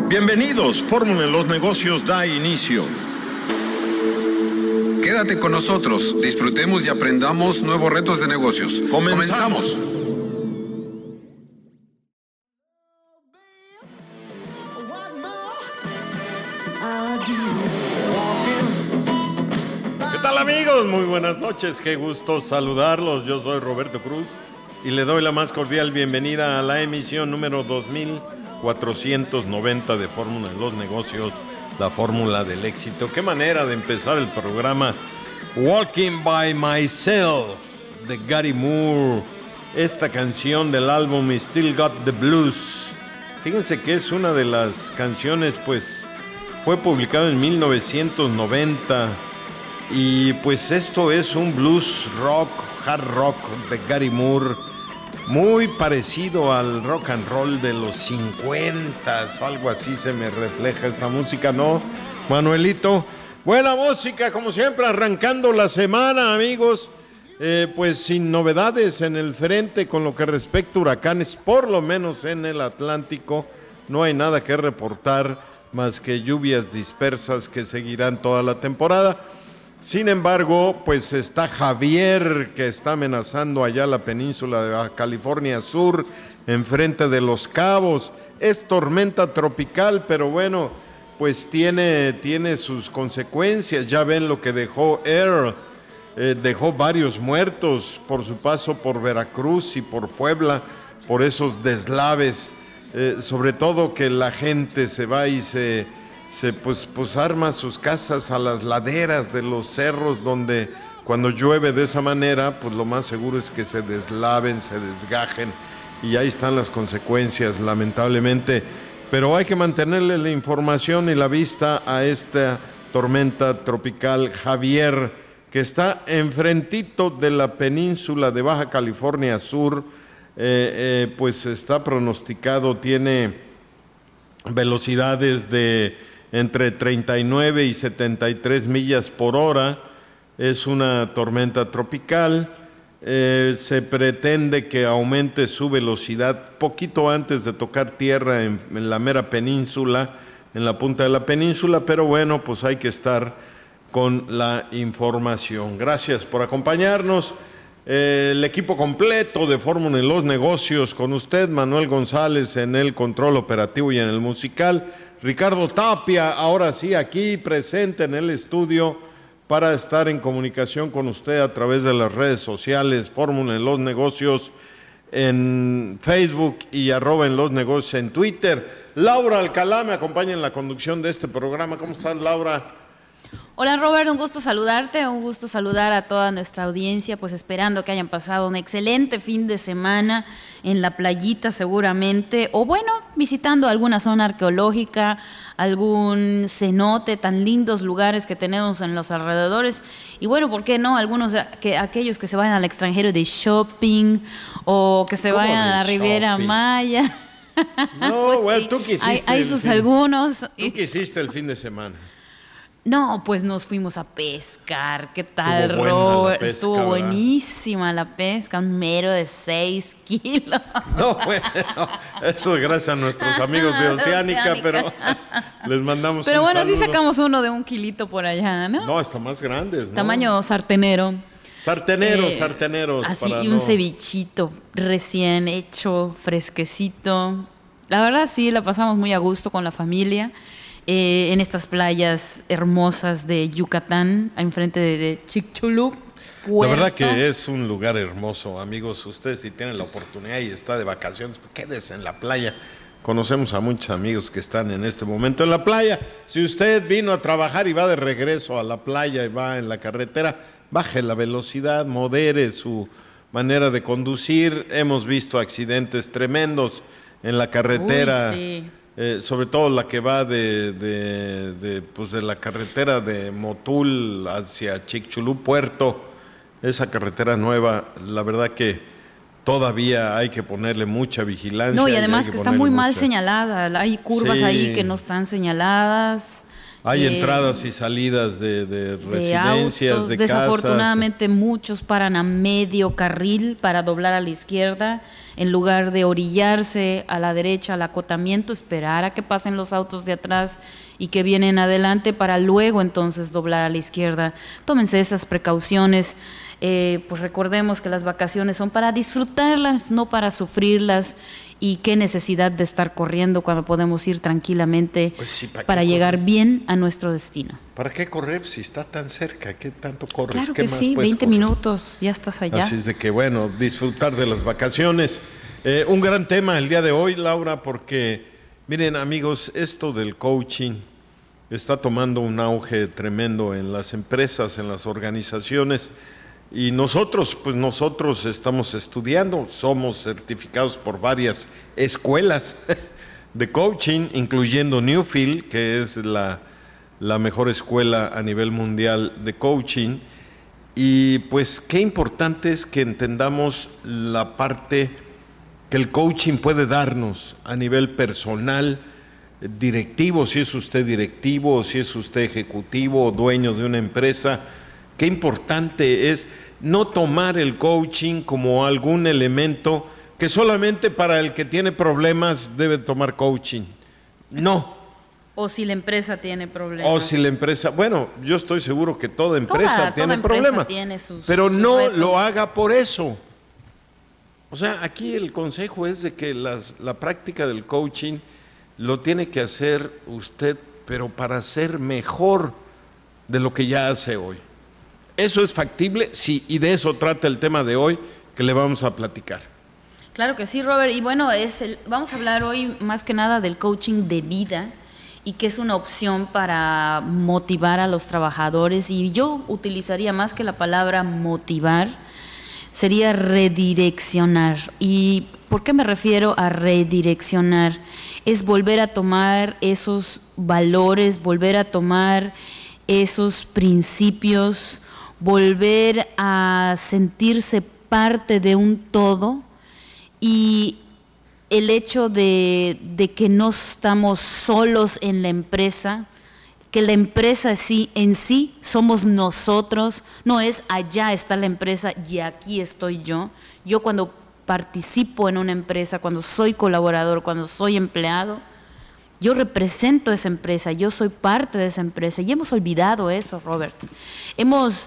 Bienvenidos, Fórmula en los Negocios da inicio. Quédate con nosotros, disfrutemos y aprendamos nuevos retos de negocios. Comenzamos. ¿Qué tal, amigos? Muy buenas noches, qué gusto saludarlos. Yo soy Roberto Cruz y le doy la más cordial bienvenida a la emisión número 2490 de Fórmula en los Negocios, la fórmula del éxito. Qué manera de empezar el programa. Walking by Myself de Gary Moore, esta canción del álbum Still Got the Blues. Fíjense que es una de las canciones, pues fue publicado en 1990 y pues esto es un blues rock, hard rock de Gary Moore, muy parecido al rock and roll de los 50s o algo así se me refleja esta música, ¿no, Manuelito? Buena música, como siempre, arrancando la semana, amigos. Pues sin novedades en el frente con lo que respecta a huracanes, por lo menos en el Atlántico, no hay nada que reportar más que lluvias dispersas que seguirán toda la temporada. Sin embargo, pues está Javier, que está amenazando allá la península de Baja California Sur, enfrente de Los Cabos. Es tormenta tropical, pero bueno, pues tiene sus consecuencias. Ya ven lo que dejó Earl, dejó varios muertos por su paso por Veracruz y por Puebla, por esos deslaves, sobre todo que la gente se va y se arma sus casas a las laderas de los cerros, donde cuando llueve de esa manera, pues lo más seguro es que se deslaven, se desgajen, y ahí están las consecuencias, lamentablemente. Pero hay que mantenerle la información y la vista a esta tormenta tropical Javier, que está enfrentito de la península de Baja California Sur. Pues está pronosticado, tiene velocidades de entre 39 y 73 millas por hora. Es una tormenta tropical. Se pretende que aumente su velocidad poquito antes de tocar tierra en la mera península, en la punta de la península, pero bueno, pues hay que estar con la información. Gracias por acompañarnos. El equipo completo de Fórmula en los Negocios con usted, Manuel González en el control operativo y en el musical, Ricardo Tapia, ahora sí aquí presente en el estudio para estar en comunicación con usted a través de las redes sociales, Fórmula en los Negocios en Facebook y @ en los negocios en Twitter. Laura Alcalá me acompaña en la conducción de este programa. ¿Cómo estás, Laura? Hola, Robert, un gusto saludarte, un gusto saludar a toda nuestra audiencia, pues esperando que hayan pasado un excelente fin de semana en la playita seguramente, o bueno, visitando alguna zona arqueológica, algún cenote, tan lindos lugares que tenemos en los alrededores, y bueno, ¿por qué no? Aquellos que se vayan al extranjero de shopping, o que se vayan a la Riviera Maya. No, pues bueno, sí, tú qué hiciste. Hay sus algunos. ¿Tú qué hiciste el fin de semana? No, pues nos fuimos a pescar. ¿Qué tal, Robert? Estuvo buenísima la pesca, un mero de 6 kilos. No, bueno, eso es gracias a nuestros amigos de Oceánica, pero les mandamos pero un bueno, saludo. Sí sacamos uno de 1 kilito por allá, ¿no? No, está más grandes, ¿no? Tamaño sartenero. Sarteneros. Así, y un cevichito recién hecho, fresquecito. La verdad, sí, la pasamos muy a gusto con la familia. En estas playas hermosas de Yucatán, enfrente de Chicxulub. La verdad que es un lugar hermoso, amigos. Ustedes si tienen la oportunidad y está de vacaciones, pues quédese en la playa. Conocemos a muchos amigos que están en este momento en la playa. Si usted vino a trabajar y va de regreso a la playa y va en la carretera, baje la velocidad, modere su manera de conducir. Hemos visto accidentes tremendos en la carretera. Uy, sí. Sobre todo la que va de la carretera de Motul hacia Chicxulub Puerto, esa carretera nueva, la verdad que todavía hay que ponerle mucha vigilancia. No, y además que está muy mal señalada, hay curvas ahí que no están señaladas, Hay entradas y salidas de residencias, autos. de casas. Desafortunadamente muchos paran a medio carril para doblar a la izquierda, en lugar de orillarse a la derecha al acotamiento, esperar a que pasen los autos de atrás y que vienen adelante para luego entonces doblar a la izquierda. Tómense esas precauciones. Pues recordemos que las vacaciones son para disfrutarlas, no para sufrirlas. Y qué necesidad de estar corriendo cuando podemos ir tranquilamente, pues sí, para llegar bien a nuestro destino. ¿Para qué correr si está tan cerca? ¿Qué tanto corres? Claro ¿Qué que más sí, puedes 20 correr? minutos, ya estás allá. Así es de que, bueno, disfrutar de las vacaciones. Un gran tema el día de hoy, Laura, porque, miren, amigos, esto del coaching está tomando un auge tremendo en las empresas, en las organizaciones. Y nosotros estamos estudiando, somos certificados por varias escuelas de coaching, incluyendo Newfield, que es la mejor escuela a nivel mundial de coaching. Y pues qué importante es que entendamos la parte que el coaching puede darnos a nivel personal, directivo, si es usted directivo, si es usted ejecutivo o dueño de una empresa. Qué importante es no tomar el coaching como algún elemento que solamente para el que tiene problemas debe tomar coaching. No. O si la empresa tiene problemas. O si la empresa, bueno, yo estoy seguro que toda empresa tiene problemas, sus pero no retos. lo haga por eso. O sea, aquí el consejo es de que la práctica del coaching lo tiene que hacer usted, pero para ser mejor de lo que ya hace hoy. ¿Eso es factible? Sí, y de eso trata el tema de hoy que le vamos a platicar. Claro que sí, Robert. Y bueno, vamos a hablar hoy más que nada del coaching de vida y que es una opción para motivar a los trabajadores. Y yo utilizaría más que la palabra motivar, sería redireccionar. ¿Y por qué me refiero a redireccionar? Es volver a tomar esos valores, volver a tomar esos principios, volver a sentirse parte de un todo, y el hecho de que no estamos solos en la empresa, que la empresa en sí somos nosotros, no es allá está la empresa y aquí estoy yo. Yo cuando participo en una empresa, cuando soy colaborador, cuando soy empleado, yo represento esa empresa, yo soy parte de esa empresa. Y hemos olvidado eso, Robert. Hemos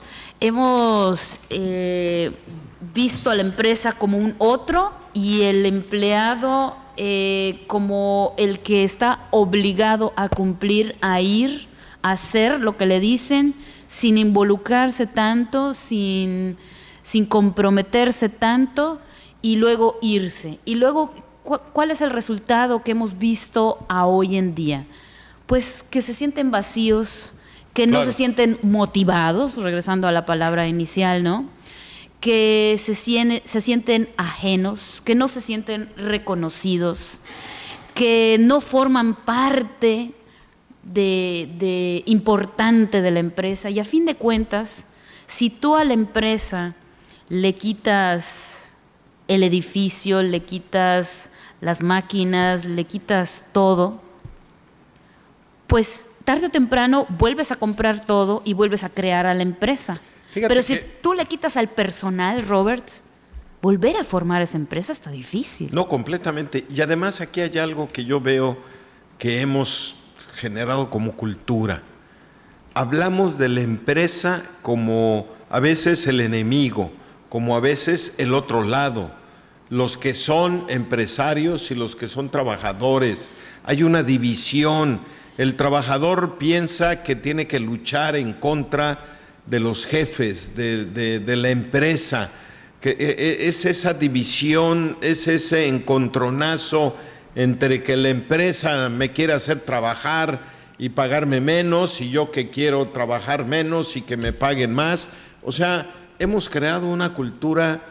visto a la empresa como un otro y el empleado como el que está obligado a cumplir, a ir, a hacer lo que le dicen, sin involucrarse tanto, sin comprometerse tanto, y luego irse. Y luego, ¿cuál es el resultado que hemos visto a hoy en día? Pues que se sienten vacíos, que no se sienten motivados, regresando a la palabra inicial, ¿no? Que se sienten ajenos, que no se sienten reconocidos, que no forman parte importante de la empresa. Y a fin de cuentas, si tú a la empresa le quitas el edificio, le quitas las máquinas, le quitas todo, pues tarde o temprano vuelves a comprar todo y vuelves a crear a la empresa. Fíjate Pero si tú le quitas al personal, Robert, volver a formar esa empresa está difícil. No, completamente. Y además aquí hay algo que yo veo que hemos generado como cultura. Hablamos de la empresa como a veces el enemigo, como a veces el otro lado. Los que son empresarios y los que son trabajadores. Hay una división. El trabajador piensa que tiene que luchar en contra de los jefes, de la empresa. Que es esa división, es ese encontronazo entre que la empresa me quiere hacer trabajar y pagarme menos, y yo que quiero trabajar menos y que me paguen más. O sea, hemos creado una cultura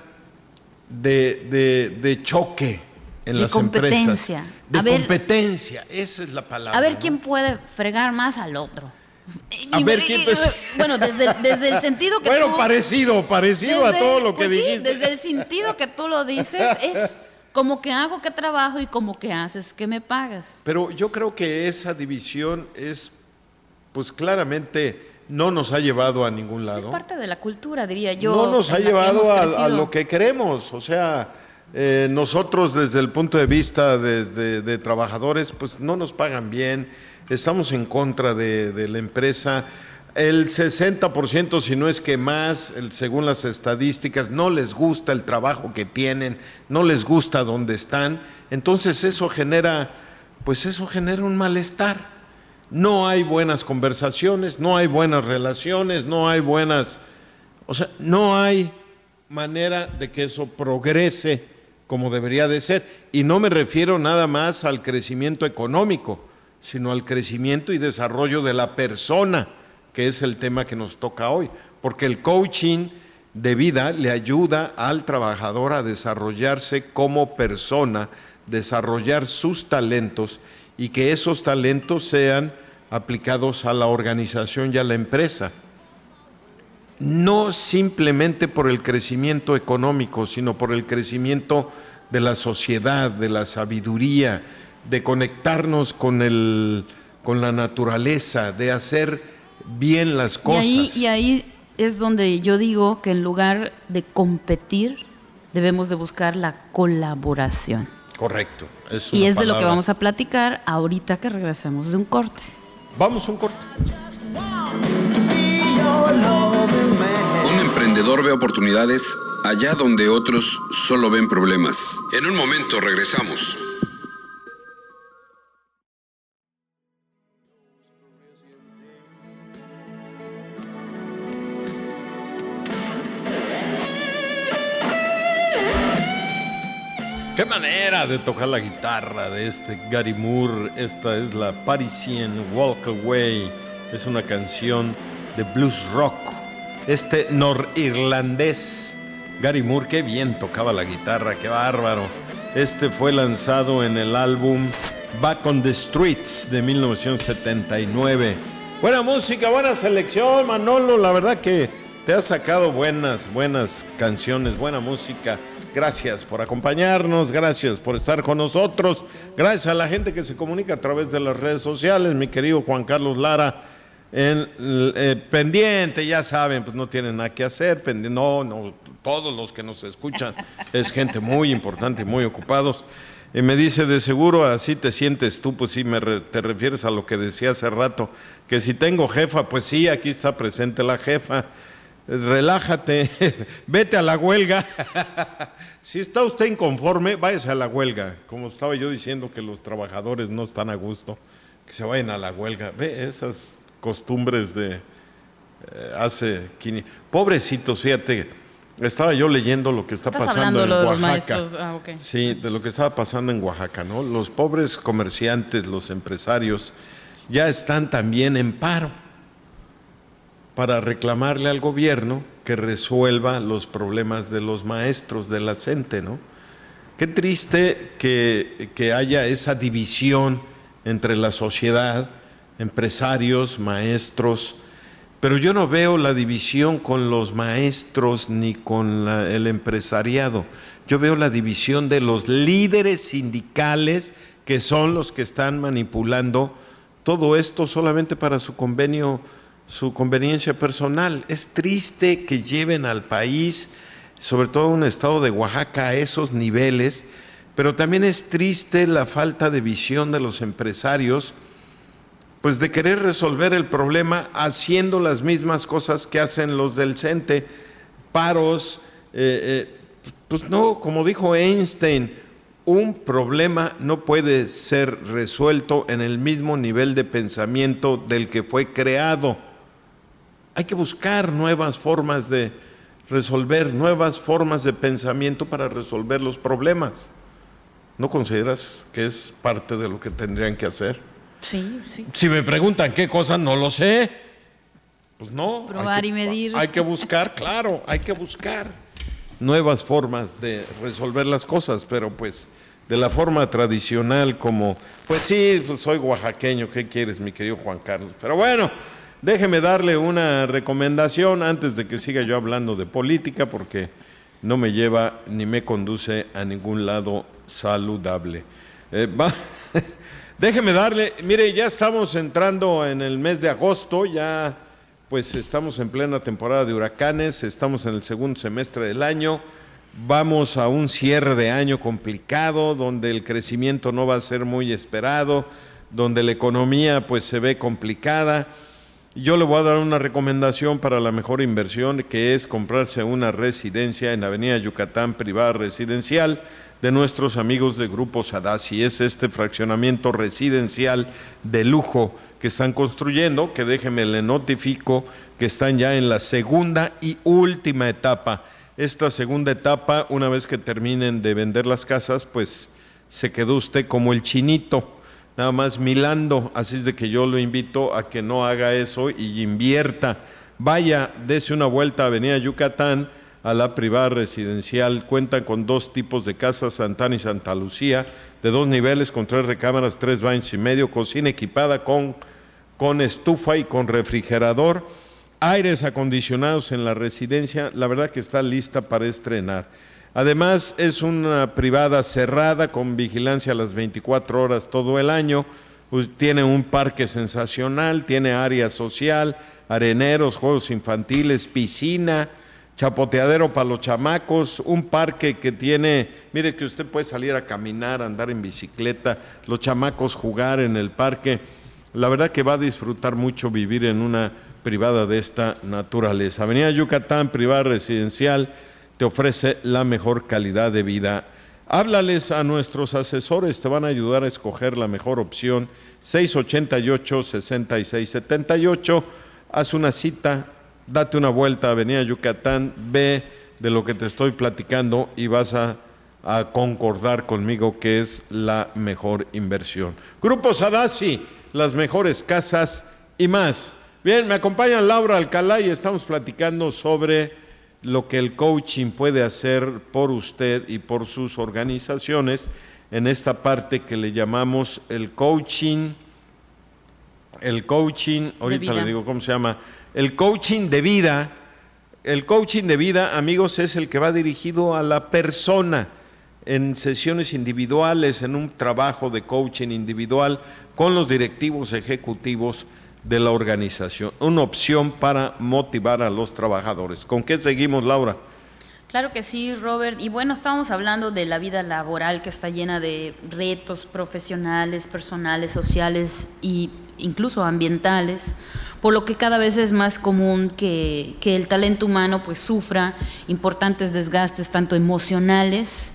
de choque en las competencia. Empresas. De competencia, esa es la palabra. A ver, ¿no? quién puede fregar más al otro. A ver quién. Bueno, desde el sentido que bueno, tú, parecido a todo lo que dijiste. Sí, desde el sentido que tú lo dices, es como que hago que trabajo y como que haces que me pagas. Pero yo creo que esa división es pues claramente no nos ha llevado a ningún lado. Es parte de la cultura, diría yo. No nos ha en la que llevado hemos a crecido. lo que queremos. O sea, nosotros desde el punto de vista de trabajadores, pues no nos pagan bien, estamos en contra de la empresa. El 60%, si no es que más, según las estadísticas, no les gusta el trabajo que tienen, no les gusta donde están. Entonces eso genera un malestar. No hay buenas conversaciones, no hay buenas relaciones, no hay manera de que eso progrese como debería de ser. Y no me refiero nada más al crecimiento económico, sino al crecimiento y desarrollo de la persona, que es el tema que nos toca hoy. Porque el coaching de vida le ayuda al trabajador a desarrollarse como persona, desarrollar sus talentos y que esos talentos sean aplicados a la organización y a la empresa. No simplemente por el crecimiento económico, sino por el crecimiento de la sociedad, de la sabiduría, de conectarnos con la naturaleza, de hacer bien las cosas. Y ahí es donde yo digo que en lugar de competir, debemos de buscar la colaboración. Correcto. Y es de lo que vamos a platicar ahorita que regresemos de un corte. Vamos a un corte. Un emprendedor ve oportunidades allá donde otros solo ven problemas. En un momento regresamos. Qué manera de tocar la guitarra de Gary Moore. Esta es la Parisian Walk Away. Es una canción de blues rock. Norirlandés Gary Moore, qué bien tocaba la guitarra, qué bárbaro. Fue lanzado en el álbum Back on the Streets de 1979. Buena música, buena selección, Manolo. La verdad que te has sacado buenas canciones, buena música. Gracias por acompañarnos, gracias por estar con nosotros, gracias a la gente que se comunica a través de las redes sociales, mi querido Juan Carlos Lara, pendiente, ya saben, pues no tienen nada que hacer, no, todos los que nos escuchan es gente muy importante y muy ocupados. Y me dice, de seguro así te sientes tú, pues sí, te refieres a lo que decía hace rato, que si tengo jefa, pues sí, aquí está presente la jefa. Relájate, vete a la huelga. Si está usted inconforme, váyase a la huelga. Como estaba yo diciendo que los trabajadores no están a gusto, que se vayan a la huelga. Ve esas costumbres de hace 500. Pobrecitos, fíjate, estaba yo leyendo lo que está pasando en Oaxaca. Okay. Sí, de lo que estaba pasando en Oaxaca, ¿no? Los pobres comerciantes, los empresarios, ya están también en paro para reclamarle al gobierno que resuelva los problemas de los maestros de la CENTE, ¿no? Qué triste que haya esa división entre la sociedad, empresarios, maestros, pero yo no veo la división con los maestros ni con el empresariado. Yo veo la división de los líderes sindicales que son los que están manipulando todo esto solamente para su conveniencia personal. Es triste que lleven al país, sobre todo un estado de Oaxaca, a esos niveles, pero también es triste la falta de visión de los empresarios, pues de querer resolver el problema haciendo las mismas cosas que hacen los del CENTE, paros, pues no, como dijo Einstein, un problema no puede ser resuelto en el mismo nivel de pensamiento del que fue creado. Hay que buscar nuevas formas de resolver, nuevas formas de pensamiento para resolver los problemas. ¿No consideras que es parte de lo que tendrían que hacer? Sí, sí. Si me preguntan qué cosas, no lo sé. Pues no. Probar y medir. Hay que buscar, claro, hay que buscar nuevas formas de resolver las cosas, pero pues de la forma tradicional como, pues sí, pues soy oaxaqueño, ¿qué quieres, mi querido Juan Carlos? Pero bueno, déjeme darle una recomendación antes de que siga yo hablando de política, porque no me lleva ni me conduce a ningún lado saludable. Déjeme darle, mire, ya estamos entrando en el mes de agosto, ya pues estamos en plena temporada de huracanes, estamos en el segundo semestre del año, vamos a un cierre de año complicado, donde el crecimiento no va a ser muy esperado, donde la economía pues se ve complicada. Yo le voy a dar una recomendación para la mejor inversión, que es comprarse una residencia en Avenida Yucatán privada residencial de nuestros amigos de Grupo Sadasi. Es este fraccionamiento residencial de lujo que están construyendo, que déjeme le notifico que están ya en la segunda y última etapa. Esta segunda etapa, una vez que terminen de vender las casas, pues se quedó usted como el chinito, nada más milando, así es de que yo lo invito a que no haga eso y invierta. Vaya, dese una vuelta a Avenida Yucatán, a la privada residencial. Cuentan con 2 tipos de casas, Santa Ana y Santa Lucía, de 2 niveles, con 3 recámaras, 3 baños y medio, cocina equipada con estufa y con refrigerador, aires acondicionados en la residencia. La verdad que está lista para estrenar. Además, es una privada cerrada con vigilancia a las 24 horas todo el año. Tiene un parque sensacional, tiene área social, areneros, juegos infantiles, piscina, chapoteadero para los chamacos, un parque que tiene, mire que usted puede salir a caminar, andar en bicicleta, los chamacos jugar en el parque. La verdad que va a disfrutar mucho vivir en una privada de esta naturaleza. Avenida Yucatán, privada residencial, te ofrece la mejor calidad de vida. Háblales a nuestros asesores, te van a ayudar a escoger la mejor opción. 688-6678, haz una cita, date una vuelta a Avenida Yucatán, ve de lo que te estoy platicando y vas a concordar conmigo que es la mejor inversión. Grupo Sadasi, las mejores casas y más. Bien, me acompaña Laura Alcalá y estamos platicando sobre lo que el coaching puede hacer por usted y por sus organizaciones en esta parte que le llamamos el coaching, ahorita le digo cómo se llama, el coaching de vida. El coaching de vida, amigos, es el que va dirigido a la persona en sesiones individuales, en un trabajo de coaching individual con los directivos ejecutivos de la organización, una opción para motivar a los trabajadores. ¿Con qué seguimos, Laura? Claro que sí, Robert. Y bueno, estábamos hablando de la vida laboral que está llena de retos profesionales, personales, sociales e incluso ambientales, por lo que cada vez es más común que el talento humano pues sufra importantes desgastes tanto emocionales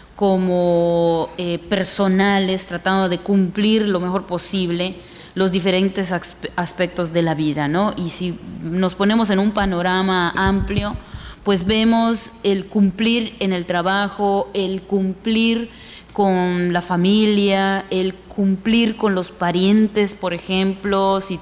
como personales, tratando de cumplir lo mejor posible los diferentes aspectos de la vida, ¿no? Y si nos ponemos en un panorama amplio, pues vemos el cumplir en el trabajo, el cumplir con la familia, el cumplir con los parientes, por ejemplo, si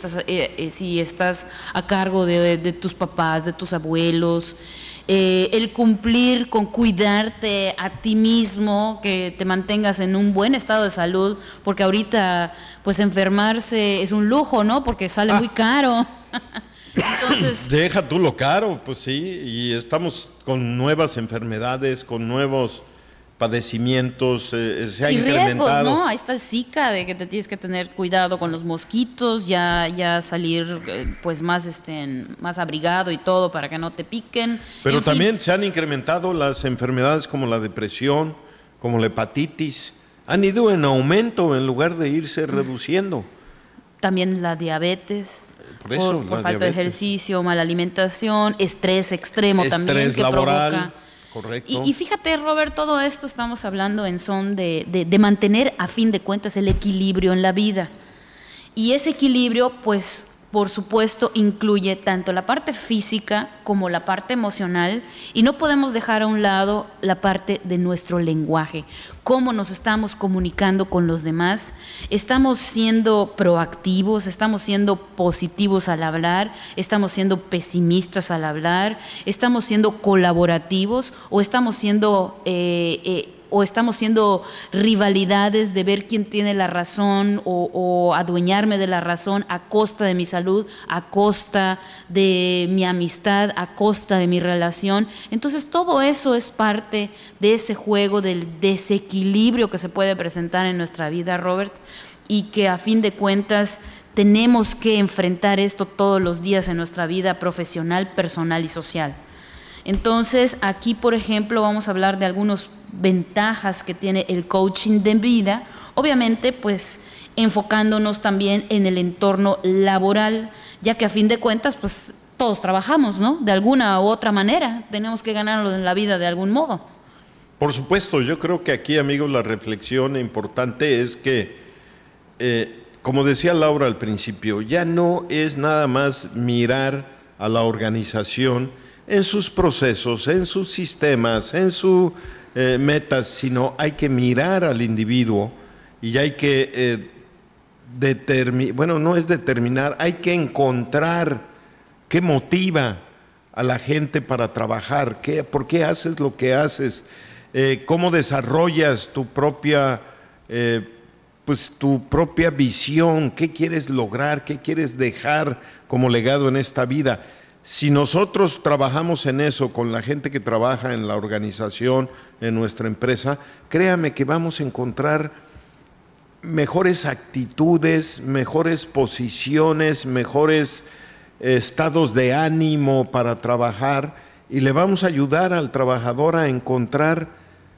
estás a cargo de tus papás, de tus abuelos, el cumplir con cuidarte a ti mismo, que te mantengas en un buen estado de salud, porque ahorita pues enfermarse es un lujo, ¿no? Porque sale muy caro. Entonces, deja tú lo caro, pues sí, y estamos con nuevas enfermedades, con nuevos padecimientos, se ha incrementado. Riesgos, ¿no? Ahí está el Zika, de que te tienes que tener cuidado con los mosquitos, ya salir pues más abrigado y todo para que no te piquen. Pero también se han incrementado las enfermedades como la depresión, como la hepatitis, han ido en aumento en lugar de irse reduciendo. También la diabetes. Por falta de ejercicio, mala alimentación, estrés extremo también que laboral, provoca. Correcto. Y fíjate, Robert, todo esto estamos hablando en son de mantener a fin de cuentas el equilibrio en la vida. Y ese equilibrio, pues, por supuesto, incluye tanto la parte física como la parte emocional, y no podemos dejar a un lado la parte de nuestro lenguaje, cómo nos estamos comunicando con los demás. Estamos siendo proactivos, estamos siendo positivos al hablar, estamos siendo pesimistas al hablar, estamos siendo colaborativos o estamos siendo o estamos siendo rivalidades de ver quién tiene la razón o adueñarme de la razón a costa de mi salud, a costa de mi amistad, a costa de mi relación. Entonces todo eso es parte de ese juego del desequilibrio que se puede presentar en nuestra vida, Robert, y que a fin de cuentas tenemos que enfrentar esto todos los días en nuestra vida profesional, personal y social. Entonces, aquí, por ejemplo, vamos a hablar de algunas ventajas que tiene el coaching de vida, obviamente, pues, enfocándonos también en el entorno laboral, ya que a fin de cuentas, pues, todos trabajamos, ¿no? De alguna u otra manera, tenemos que ganarlo en la vida de algún modo. Por supuesto, yo creo que aquí, amigos, la reflexión importante es que, como decía Laura al principio, ya no es nada más mirar a la organización en sus procesos, en sus sistemas, en sus metas, sino hay que mirar al individuo y hay que hay que encontrar qué motiva a la gente para trabajar, por qué haces lo que haces, cómo desarrollas tu propia visión, qué quieres lograr, qué quieres dejar como legado en esta vida. Si nosotros trabajamos en eso con la gente que trabaja en la organización, en nuestra empresa, créame que vamos a encontrar mejores actitudes, mejores posiciones, mejores estados de ánimo para trabajar, y le vamos a ayudar al trabajador a encontrar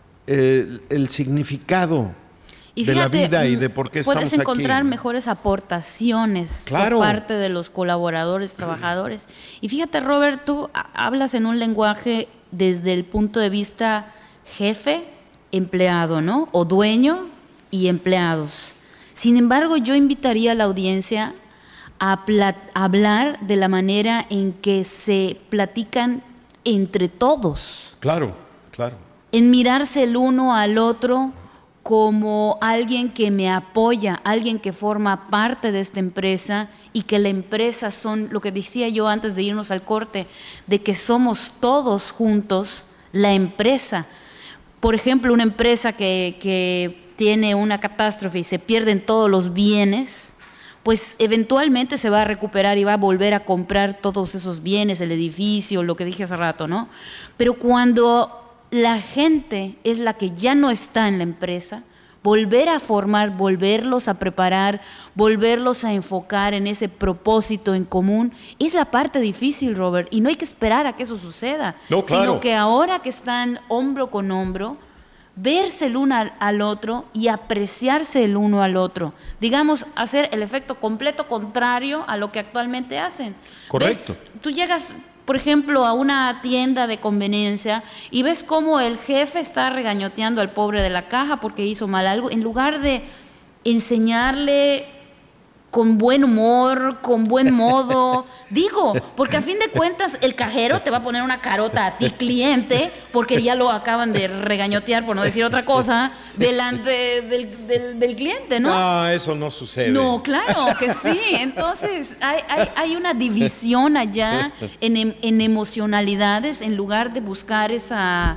el significado de la vida y de por qué estamos aquí. Puedes encontrar mejores aportaciones por parte de los colaboradores, trabajadores. Y fíjate, Robert, tú hablas en un lenguaje desde el punto de vista jefe, empleado, ¿no? O dueño y empleados. Sin embargo, yo invitaría a la audiencia a hablar de la manera en que se platican entre todos. Claro. En mirarse el uno al otro como alguien que me apoya, alguien que forma parte de esta empresa, y que la empresa son, lo que decía yo antes de irnos al corte, de que somos todos juntos la empresa. Por ejemplo, una empresa que tiene una catástrofe y se pierden todos los bienes, pues eventualmente se va a recuperar y va a volver a comprar todos esos bienes, el edificio, lo que dije hace rato, ¿no? Pero cuando la gente es la que ya no está en la empresa, volver a formar, volverlos a preparar, volverlos a enfocar en ese propósito en común, es la parte difícil, Robert, y no hay que esperar a que eso suceda, sino que ahora que están hombro con hombro, verse el uno al otro y apreciarse el uno al otro. Digamos, hacer el efecto completo contrario a lo que actualmente hacen. Correcto. ¿Ves? Tú llegas, por ejemplo, a una tienda de conveniencia y ves cómo el jefe está regañoteando al pobre de la caja porque hizo mal algo, en lugar de enseñarle con buen humor, con buen modo, digo, porque a fin de cuentas el cajero te va a poner una carota a ti, cliente, porque ya lo acaban de regañotear, por no decir otra cosa, delante del cliente, ¿no? No, eso no sucede. No, claro que sí. Entonces hay una división allá en emocionalidades, en lugar de buscar esa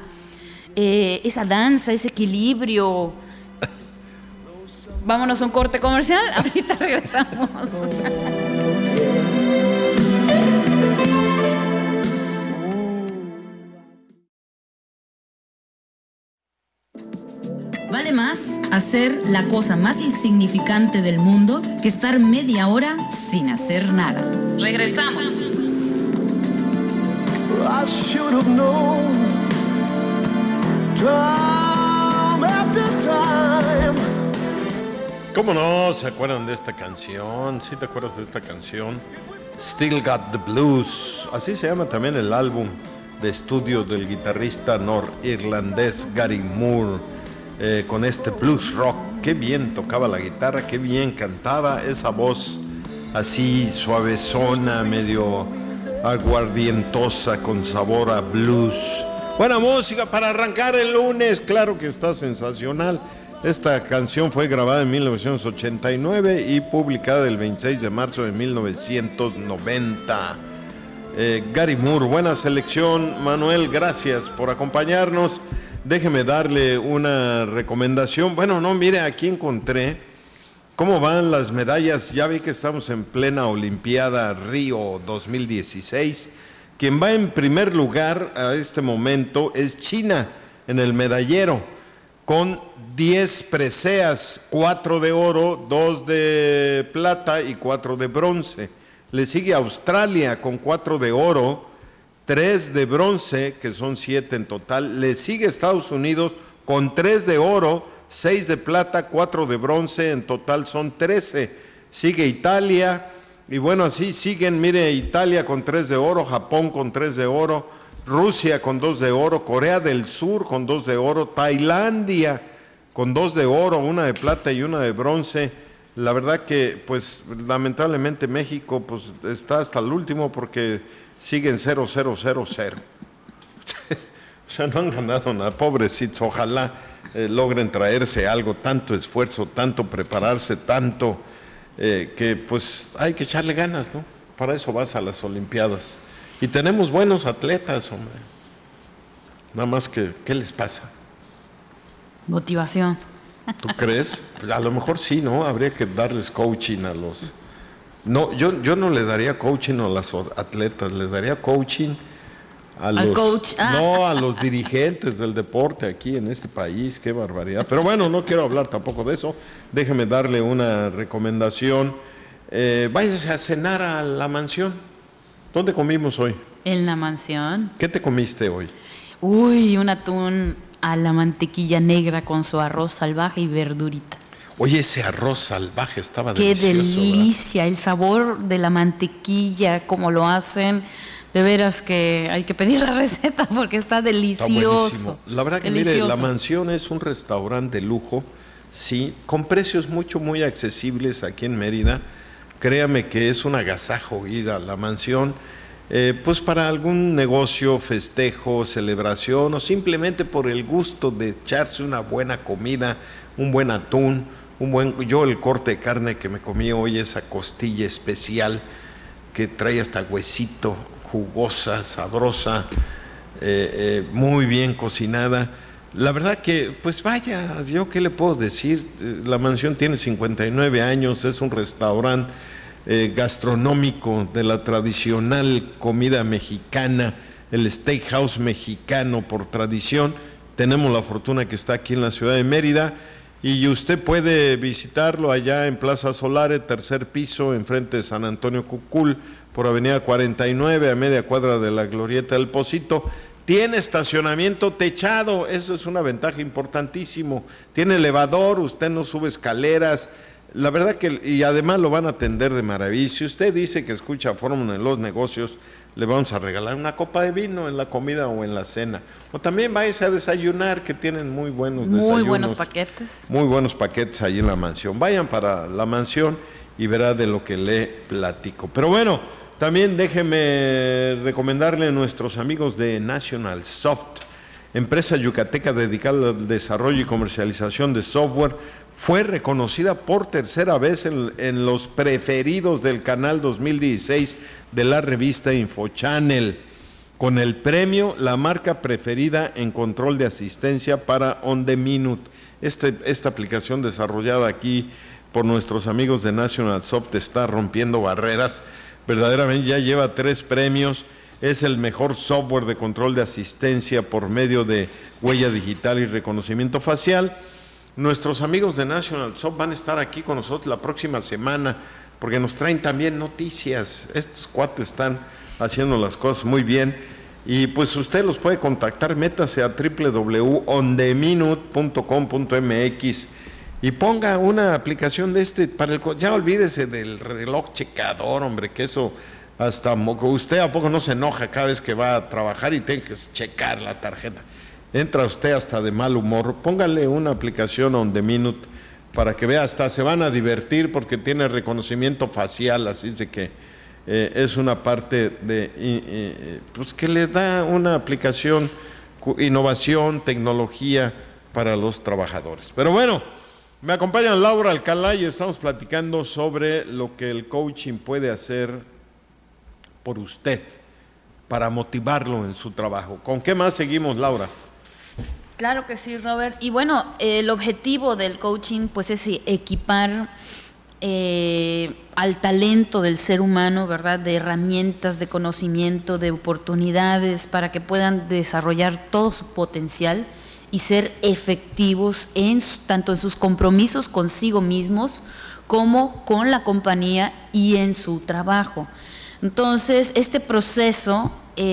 danza, ese equilibrio. Vámonos a un corte comercial, ahorita regresamos. Vale más hacer la cosa más insignificante del mundo que estar media hora sin hacer nada. Regresamos. I should have known, time after time. ¿Cómo no se acuerdan de esta canción? ¿Sí te acuerdas de esta canción? Still Got the Blues. Así se llama también el álbum de estudio del guitarrista norirlandés Gary Moore, con este blues rock. Qué bien tocaba la guitarra, qué bien cantaba, esa voz así suavezona, medio aguardientosa, con sabor a blues. Buena música para arrancar el lunes, claro que está sensacional. Esta canción fue grabada en 1989 y publicada el 26 de marzo de 1990. Gary Moore, buena selección. Manuel, gracias por acompañarnos. déjeme darle una recomendación. Bueno, no, mire, aquí encontré cómo van las medallas. Ya vi que estamos en plena Olimpiada Río 2016. Quien va en primer lugar a este momento es China en el medallero, con 10 preseas, 4 de oro, 2 de plata y 4 de bronce. Le sigue Australia con 4 de oro, 3 de bronce, que son 7 en total. Le sigue Estados Unidos con 3 de oro, 6 de plata, 4 de bronce, en total son 13. Sigue Italia, y bueno, así siguen, mire, Italia con 3 de oro, Japón con 3 de oro, Rusia con 2 de oro, Corea del Sur con 2 de oro, Tailandia con 2 de oro, 1 de plata y 1 de bronce. La verdad que, pues, lamentablemente México, pues, está hasta el último porque siguen 0-0-0-0. O sea, no han ganado nada, pobrecitos. Ojalá logren traerse algo, tanto esfuerzo, tanto prepararse, tanto que pues hay que echarle ganas, ¿no? Para eso vas a las Olimpiadas. Y tenemos buenos atletas, hombre. Nada más que, ¿qué les pasa? Motivación. ¿Tú crees? Pues a lo mejor sí, ¿no? Habría que darles coaching a los... No, yo no le daría coaching a los atletas, le daría coaching al coach. No, a los dirigentes del deporte aquí en este país. Qué barbaridad. Pero bueno, no quiero hablar tampoco de eso. Déjeme darle una recomendación. Váyase a cenar a la mansión. ¿Dónde comimos hoy? En la mansión. ¿Qué te comiste hoy? Uy, un atún a la mantequilla negra con su arroz salvaje y verduritas. Oye, ese arroz salvaje estaba Qué delicioso. Qué delicia, ¿verdad? El sabor de la mantequilla, como lo hacen, de veras que hay que pedir la receta porque está delicioso. Está buenísimo. La verdad que delicioso. Mire, la mansión es un restaurante de lujo, sí, con precios muy accesibles aquí en Mérida. Créame que es un agasajo ir a la mansión, pues para algún negocio, festejo, celebración o simplemente por el gusto de echarse una buena comida, un buen atún, yo el corte de carne que me comí hoy, esa costilla especial que trae hasta huesito, jugosa, sabrosa, muy bien cocinada. La verdad que, pues vaya, yo qué le puedo decir, la mansión tiene 59 años, es un restaurante gastronómico de la tradicional comida mexicana, el steakhouse mexicano por tradición. Tenemos la fortuna que está aquí en la ciudad de Mérida y usted puede visitarlo allá en Plaza Solare, tercer piso, enfrente de San Antonio Cucul, por Avenida 49, a media cuadra de la Glorieta del Pocito. Tiene estacionamiento techado, eso es una ventaja importantísimo. Tiene elevador, usted no sube escaleras. La verdad que, y además lo van a atender de maravilla. Si usted dice que escucha Fórmula en los Negocios, le vamos a regalar una copa de vino en la comida o en la cena. O también váyase a desayunar, que tienen muy buenos desayunos. Muy buenos paquetes. Muy buenos paquetes ahí en la mansión. Vayan para la mansión y verá de lo que le platico. Pero bueno, también déjeme recomendarle a nuestros amigos de National Soft, empresa yucateca dedicada al desarrollo y comercialización de software. Fue reconocida por tercera vez en los preferidos del canal 2016 de la revista InfoChannel, con el premio La marca preferida en control de asistencia para On The Minute. Esta aplicación desarrollada aquí por nuestros amigos de National Soft está rompiendo barreras. Verdaderamente ya lleva 3 premios. Es el mejor software de control de asistencia por medio de huella digital y reconocimiento facial. Nuestros amigos de National Soft van a estar aquí con nosotros la próxima semana porque nos traen también noticias. Estos cuates están haciendo las cosas muy bien y pues usted los puede contactar. Métase a www.ontheminute.com.mx y ponga una aplicación de para ya olvídese del reloj checador, hombre, que eso hasta usted a poco no se enoja cada vez que va a trabajar y tiene que checar la tarjeta. Entra usted hasta de mal humor. Póngale una aplicación On The Minute para que vea, hasta se van a divertir porque tiene reconocimiento facial, así de que es una parte de pues que le da una aplicación, innovación, tecnología para los trabajadores. Pero bueno, me acompaña Laura Alcalá y estamos platicando sobre lo que el coaching puede hacer por usted para motivarlo en su trabajo. ¿Con qué más seguimos, Laura? Claro que sí, Robert. Y bueno, el objetivo del coaching pues es equipar al talento del ser humano, ¿verdad? De herramientas, de conocimiento, de oportunidades para que puedan desarrollar todo su potencial y ser efectivos tanto en sus compromisos consigo mismos como con la compañía y en su trabajo. Entonces, este proceso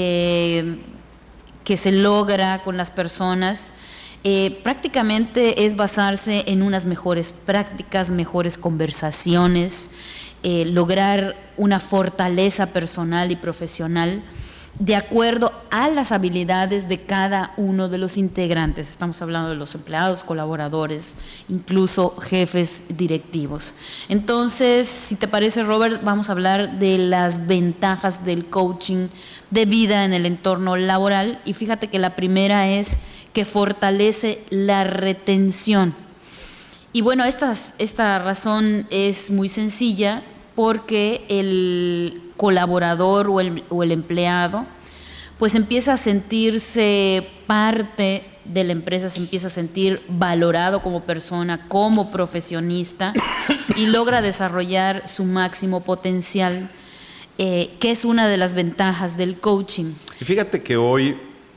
que se logra con las personas prácticamente es basarse en unas mejores prácticas, mejores conversaciones, lograr una fortaleza personal y profesional de acuerdo a las habilidades de cada uno de los integrantes. Estamos hablando de los empleados, colaboradores, incluso jefes directivos. Entonces, si te parece, Robert, vamos a hablar de las ventajas del coaching de vida en el entorno laboral. Y fíjate que la primera es que fortalece la retención. Y bueno, esta razón es muy sencilla porque el colaborador o el empleado pues empieza a sentirse parte de la empresa, se empieza a sentir valorado como persona, como profesionista y logra desarrollar su máximo potencial, que es una de las ventajas del coaching. Y fíjate que hoy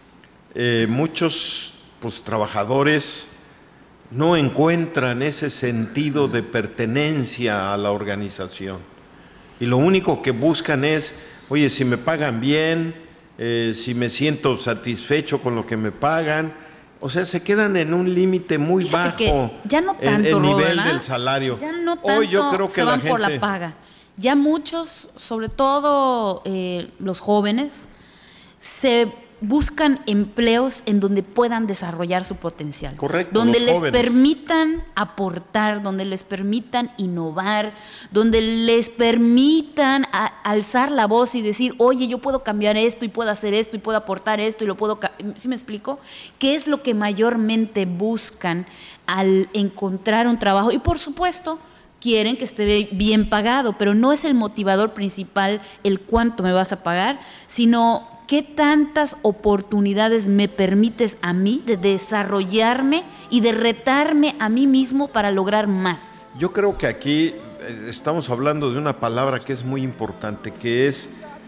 muchos trabajadores no encuentran ese sentido de pertenencia a la organización. Y lo único que buscan es, oye, si me pagan bien, si me siento satisfecho con lo que me pagan. O sea, se quedan en un límite muy bajo, ya no tanto, el nivel ¿verdad? del salario. Ya no tanto. Hoy yo creo que se van la gente... por la paga. Ya muchos, sobre todo los jóvenes, se buscan empleos en donde puedan desarrollar su potencial. Correcto, donde los les jóvenes permitan aportar, donde les permitan innovar, donde les permitan alzar la voz y decir, oye, yo puedo cambiar esto y puedo hacer esto y puedo aportar esto y lo puedo... ¿Sí me explico? ¿Qué es lo que mayormente buscan al encontrar un trabajo? Y por supuesto, quieren que esté bien pagado, pero no es el motivador principal el cuánto me vas a pagar, sino qué tantas oportunidades me permites a mí de desarrollarme y de retarme a mí mismo para lograr más. Yo creo que aquí estamos hablando de una palabra que es muy importante, que es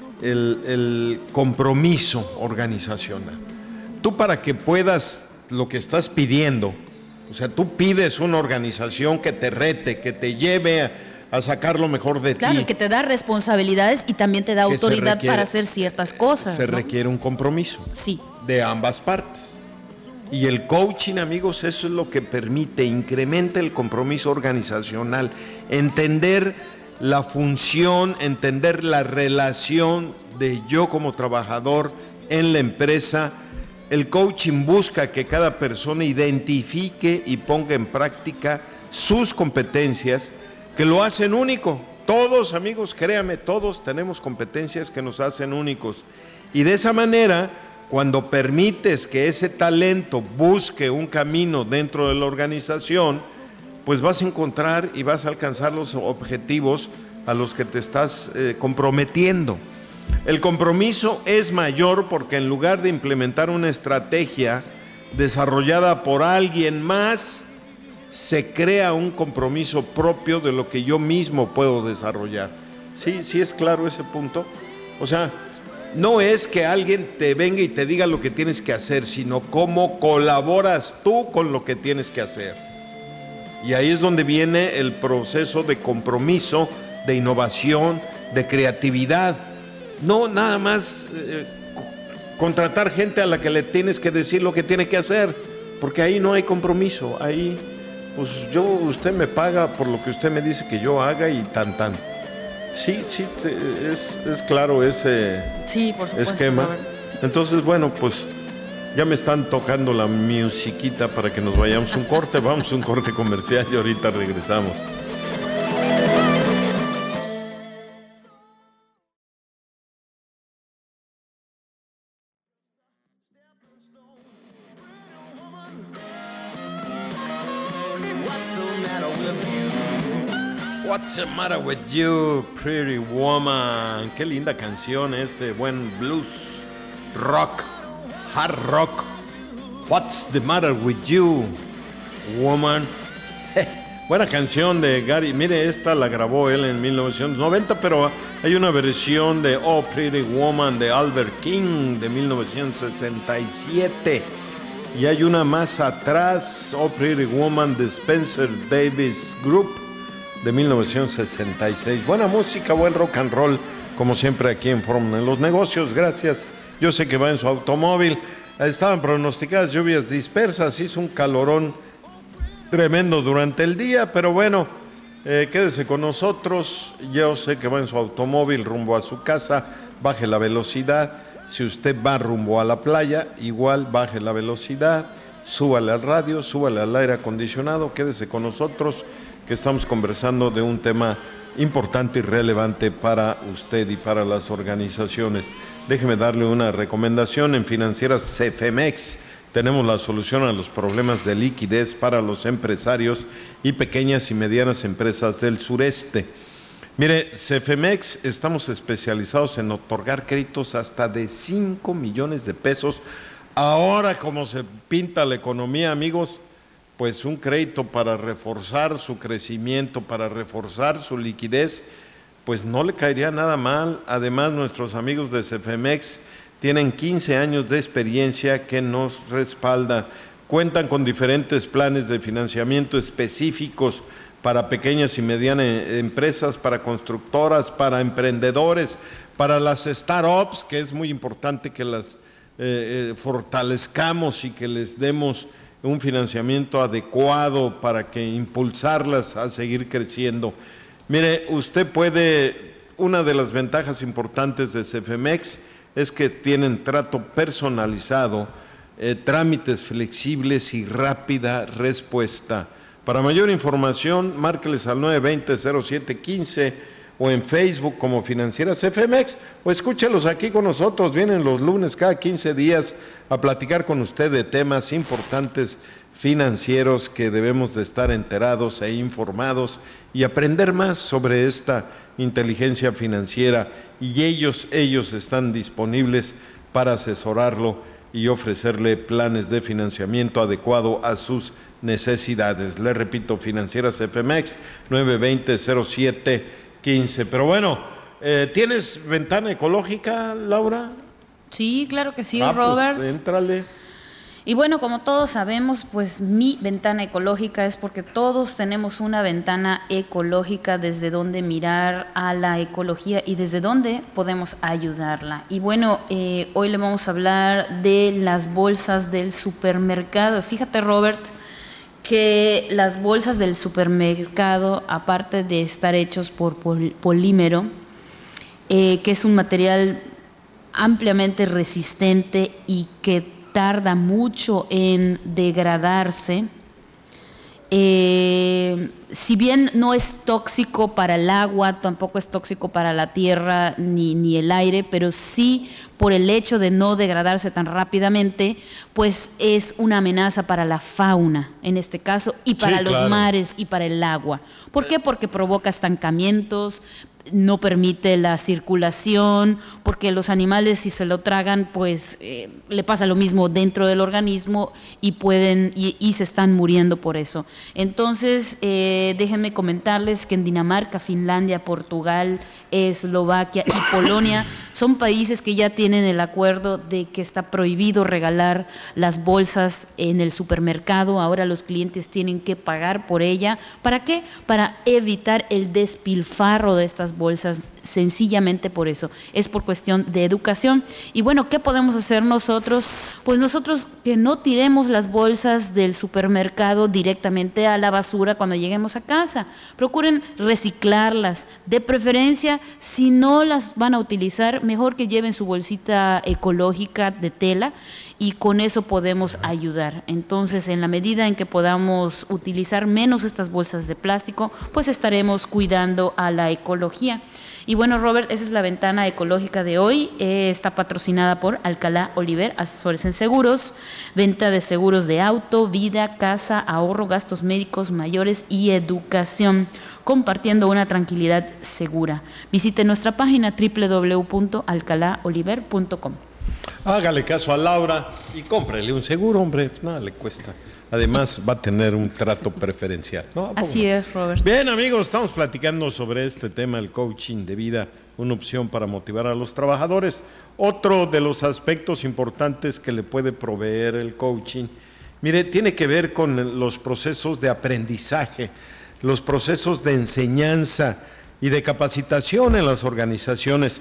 el compromiso organizacional. Tú, para que puedas lo que estás pidiendo, o sea, tú pides una organización que te rete, que te lleve a sacar lo mejor de ti. Claro, y que te da responsabilidades y también te da autoridad para hacer ciertas cosas. Se requiere un compromiso. Sí. De ambas partes. Y el coaching, amigos, eso es lo que permite, incrementa el compromiso organizacional, entender la función, entender la relación de yo como trabajador en la empresa. El coaching busca que cada persona identifique y ponga en práctica sus competencias que lo hacen único. Todos, amigos, créame, todos tenemos competencias que nos hacen únicos. Y de esa manera, cuando permites que ese talento busque un camino dentro de la organización, pues vas a encontrar y vas a alcanzar los objetivos a los que te estás comprometiendo. El compromiso es mayor porque en lugar de implementar una estrategia desarrollada por alguien más, se crea un compromiso propio de lo que yo mismo puedo desarrollar. ¿Sí es claro ese punto? O sea, no es que alguien te venga y te diga lo que tienes que hacer, sino cómo colaboras tú con lo que tienes que hacer. Y ahí es donde viene el proceso de compromiso, de innovación, de creatividad. No nada más contratar gente a la que le tienes que decir lo que tiene que hacer, porque ahí no hay compromiso. Ahí, pues usted me paga por lo que usted me dice que yo haga y tan. Sí, es claro ese por supuesto, esquema. Robert. Entonces, bueno, pues ya me están tocando la musiquita para que nos vayamos a un corte. Vamos a un corte comercial y ahorita regresamos. What's the matter with you, pretty woman? Qué linda canción, buen blues, rock, hard rock, What's the matter with you, woman? Buena canción de Gary. Mire, esta la grabó él en 1990, pero hay una versión de Oh Pretty Woman de Albert King de 1967. Y hay una más atrás, Oh Pretty Woman de Spencer Davis Group de 1966. Buena música, buen rock and roll, como siempre aquí en Fórmula en los Negocios. Gracias. Yo sé que va en su automóvil. Estaban pronosticadas lluvias dispersas, hizo un calorón tremendo durante el día, pero bueno, quédese con nosotros. Yo sé que va en su automóvil rumbo a su casa, baje la velocidad. Si usted va rumbo a la playa, igual baje la velocidad, súbale al radio, súbale al aire acondicionado, quédese con nosotros, que estamos conversando de un tema importante y relevante para usted y para las organizaciones. Déjeme darle una recomendación. En Financieras CFMX tenemos la solución a los problemas de liquidez para los empresarios y pequeñas y medianas empresas del sureste. Mire, CFMX estamos especializados en otorgar créditos hasta de 5 millones de pesos. Ahora, como se pinta la economía, amigos, pues un crédito para reforzar su crecimiento, para reforzar su liquidez, pues no le caería nada mal. Además, nuestros amigos de CFMX tienen 15 años de experiencia que nos respalda. Cuentan con diferentes planes de financiamiento específicos para pequeñas y medianas empresas, para constructoras, para emprendedores, para las startups, que es muy importante que las fortalezcamos y que les demos un financiamiento adecuado para que impulsarlas a seguir creciendo. Mire, usted puede, una de las ventajas importantes de CFMX es que tienen trato personalizado, trámites flexibles y rápida respuesta. Para mayor información, márqueles al 920-0715 o en Facebook como Financieras CFMX, o escúchelos aquí con nosotros. Vienen los lunes cada 15 días a platicar con usted de temas importantes financieros que debemos de estar enterados e informados y aprender más sobre esta inteligencia financiera, y ellos están disponibles para asesorarlo y ofrecerle planes de financiamiento adecuado a sus necesidades. Le repito, Financieras FMX 920-0715. Pero bueno, ¿tienes ventana ecológica, Laura? Sí, claro que sí, Robert. Pues, éntrale. Y bueno, como todos sabemos, pues mi ventana ecológica es porque todos tenemos una ventana ecológica desde donde mirar a la ecología y desde donde podemos ayudarla. Y bueno, hoy le vamos a hablar de las bolsas del supermercado. Fíjate, Robert, que las bolsas del supermercado, aparte de estar hechos por polímero, que es un material ampliamente resistente y que tarda mucho en degradarse, si bien no es tóxico para el agua, tampoco es tóxico para la tierra ni el aire, pero sí por el hecho de no degradarse tan rápidamente, pues es una amenaza para la fauna, en este caso, y para los mares y para el agua. ¿Por qué? Porque provoca estancamientos, no permite la circulación, porque los animales, si se lo tragan, pues le pasa lo mismo dentro del organismo y pueden y se están muriendo por eso. Entonces, déjenme comentarles que en Dinamarca, Finlandia, Portugal, Eslovaquia y Polonia son países que ya tienen el acuerdo de que está prohibido regalar las bolsas en el supermercado. Ahora los clientes tienen que pagar por ella. ¿Para qué? Para evitar el despilfarro de estas bolsas, sencillamente por eso. Es por cuestión de educación. Y bueno, ¿qué podemos hacer nosotros? Pues nosotros que no tiremos las bolsas del supermercado directamente a la basura cuando lleguemos a casa. Procuren reciclarlas. De preferencia, si no las van a utilizar, mejor que lleven su bolsita ecológica de tela, y con eso podemos ayudar. Entonces, en la medida en que podamos utilizar menos estas bolsas de plástico, pues estaremos cuidando a la ecología. Y bueno, Robert, esa es la ventana ecológica de hoy. Está patrocinada por Alcalá Oliver, asesores en seguros, venta de seguros de auto, vida, casa, ahorro, gastos médicos mayores y educación, compartiendo una tranquilidad segura. Visite nuestra página www.alcalaoliver.com. Hágale caso a Laura y cómprele un seguro, hombre. Nada le cuesta. Además, va a tener un trato preferencial. ¿No? Así es, Robert. Bien, amigos, estamos platicando sobre este tema, el coaching de vida, una opción para motivar a los trabajadores. Otro de los aspectos importantes que le puede proveer el coaching, mire, tiene que ver con los procesos de aprendizaje, los procesos de enseñanza y de capacitación en las organizaciones.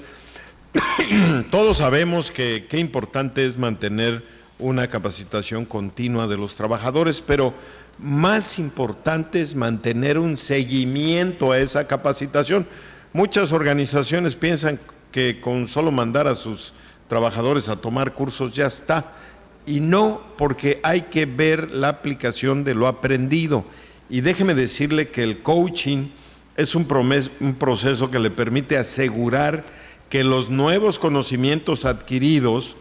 Todos sabemos que qué importante es mantener una capacitación continua de los trabajadores, pero más importante es mantener un seguimiento a esa capacitación. Muchas organizaciones piensan que con solo mandar a sus trabajadores a tomar cursos ya está, y no, porque hay que ver la aplicación de lo aprendido. Y déjeme decirle que el coaching es un proceso que le permite asegurar que los nuevos conocimientos adquiridos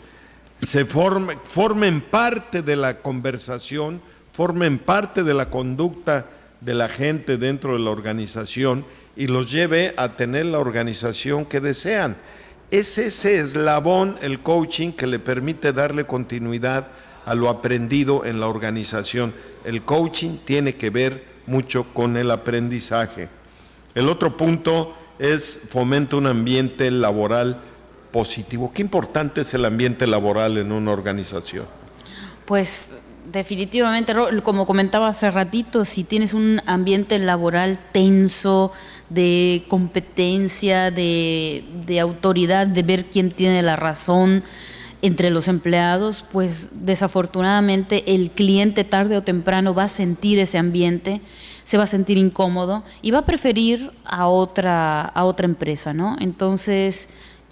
formen parte de la conversación, formen parte de la conducta de la gente dentro de la organización y los lleve a tener la organización que desean. Es ese eslabón, el coaching, que le permite darle continuidad a lo aprendido en la organización. El coaching tiene que ver mucho con el aprendizaje. El otro punto es fomenta un ambiente laboral positivo. ¿Qué importante es el ambiente laboral en una organización? Pues definitivamente, como comentaba hace ratito, si tienes un ambiente laboral tenso, de competencia, de autoridad, de ver quién tiene la razón entre los empleados, pues desafortunadamente el cliente tarde o temprano va a sentir ese ambiente, se va a sentir incómodo y va a preferir a otra empresa, ¿no? Entonces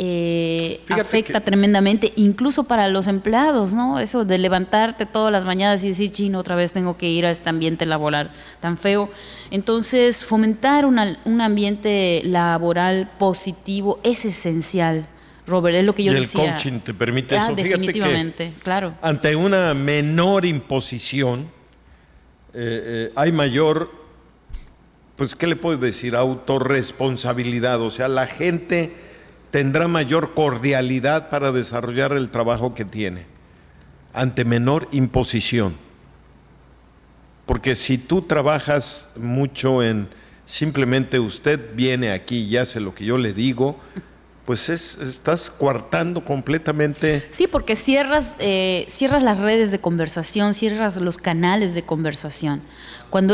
afecta tremendamente, incluso para los empleados, ¿no? Eso de levantarte todas las mañanas y decir, chino, otra vez tengo que ir a este ambiente laboral tan feo. Entonces, fomentar un ambiente laboral positivo es esencial, Robert, es lo que yo decía. Y el coaching te permite eso. Definitivamente, fíjate que claro. Ante una menor imposición, hay mayor, pues, ¿qué le puedo decir? Autorresponsabilidad. O sea, la gente tendrá mayor cordialidad para desarrollar el trabajo que tiene, ante menor imposición. Porque si tú trabajas mucho en simplemente usted viene aquí y hace lo que yo le digo, pues estás coartando completamente. Sí, porque cierras las redes de conversación, cierras los canales de conversación. Cuando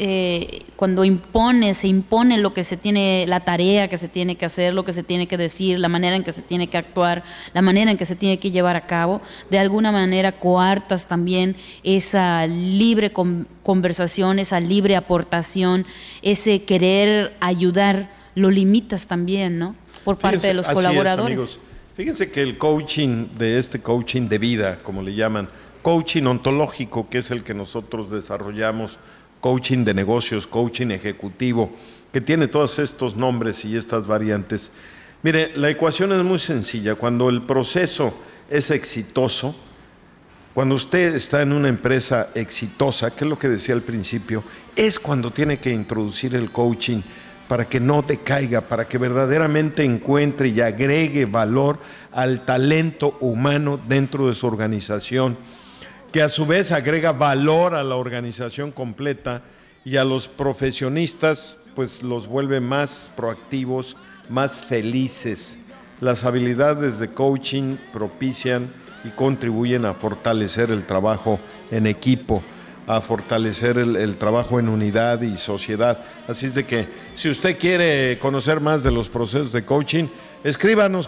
se impone lo que se tiene, la tarea que se tiene que hacer, lo que se tiene que decir, la manera en que se tiene que actuar, la manera en que se tiene que llevar a cabo, de alguna manera coartas también esa libre conversación, esa libre aportación, ese querer ayudar, lo limitas también, ¿no? Por parte de los colaboradores. Amigos. Fíjense que el coaching coaching de vida, como le llaman, coaching ontológico, que es el que nosotros desarrollamos, coaching de negocios, coaching ejecutivo, que tiene todos estos nombres y estas variantes. Mire, la ecuación es muy sencilla. Cuando el proceso es exitoso, cuando usted está en una empresa exitosa, que es lo que decía al principio, es cuando tiene que introducir el coaching para que no decaiga, para que verdaderamente encuentre y agregue valor al talento humano dentro de su organización, que a su vez agrega valor a la organización completa y a los profesionistas, pues los vuelve más proactivos, más felices. Las habilidades de coaching propician y contribuyen a fortalecer el trabajo en equipo, a fortalecer el trabajo en unidad y sociedad. Así es de que, si usted quiere conocer más de los procesos de coaching, escríbanos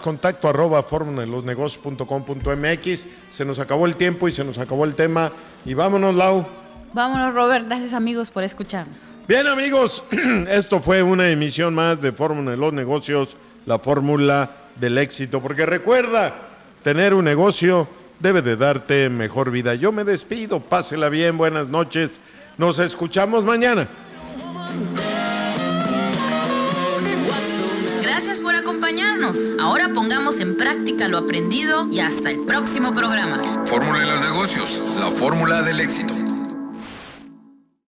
contacto@formulalosnegocios.com.mx. Se nos acabó el tiempo y se nos acabó el tema. Y vámonos, Lau. Vámonos, Robert. Gracias, amigos, por escucharnos. Bien, amigos, esto fue una emisión más de Fórmula de los Negocios, la fórmula del éxito. Porque recuerda, tener un negocio debe de darte mejor vida. Yo me despido, pásela bien, buenas noches, nos escuchamos mañana. Gracias por acompañarnos. Ahora pongamos en práctica lo aprendido y hasta el próximo programa. Fórmula de los negocios, la fórmula del éxito.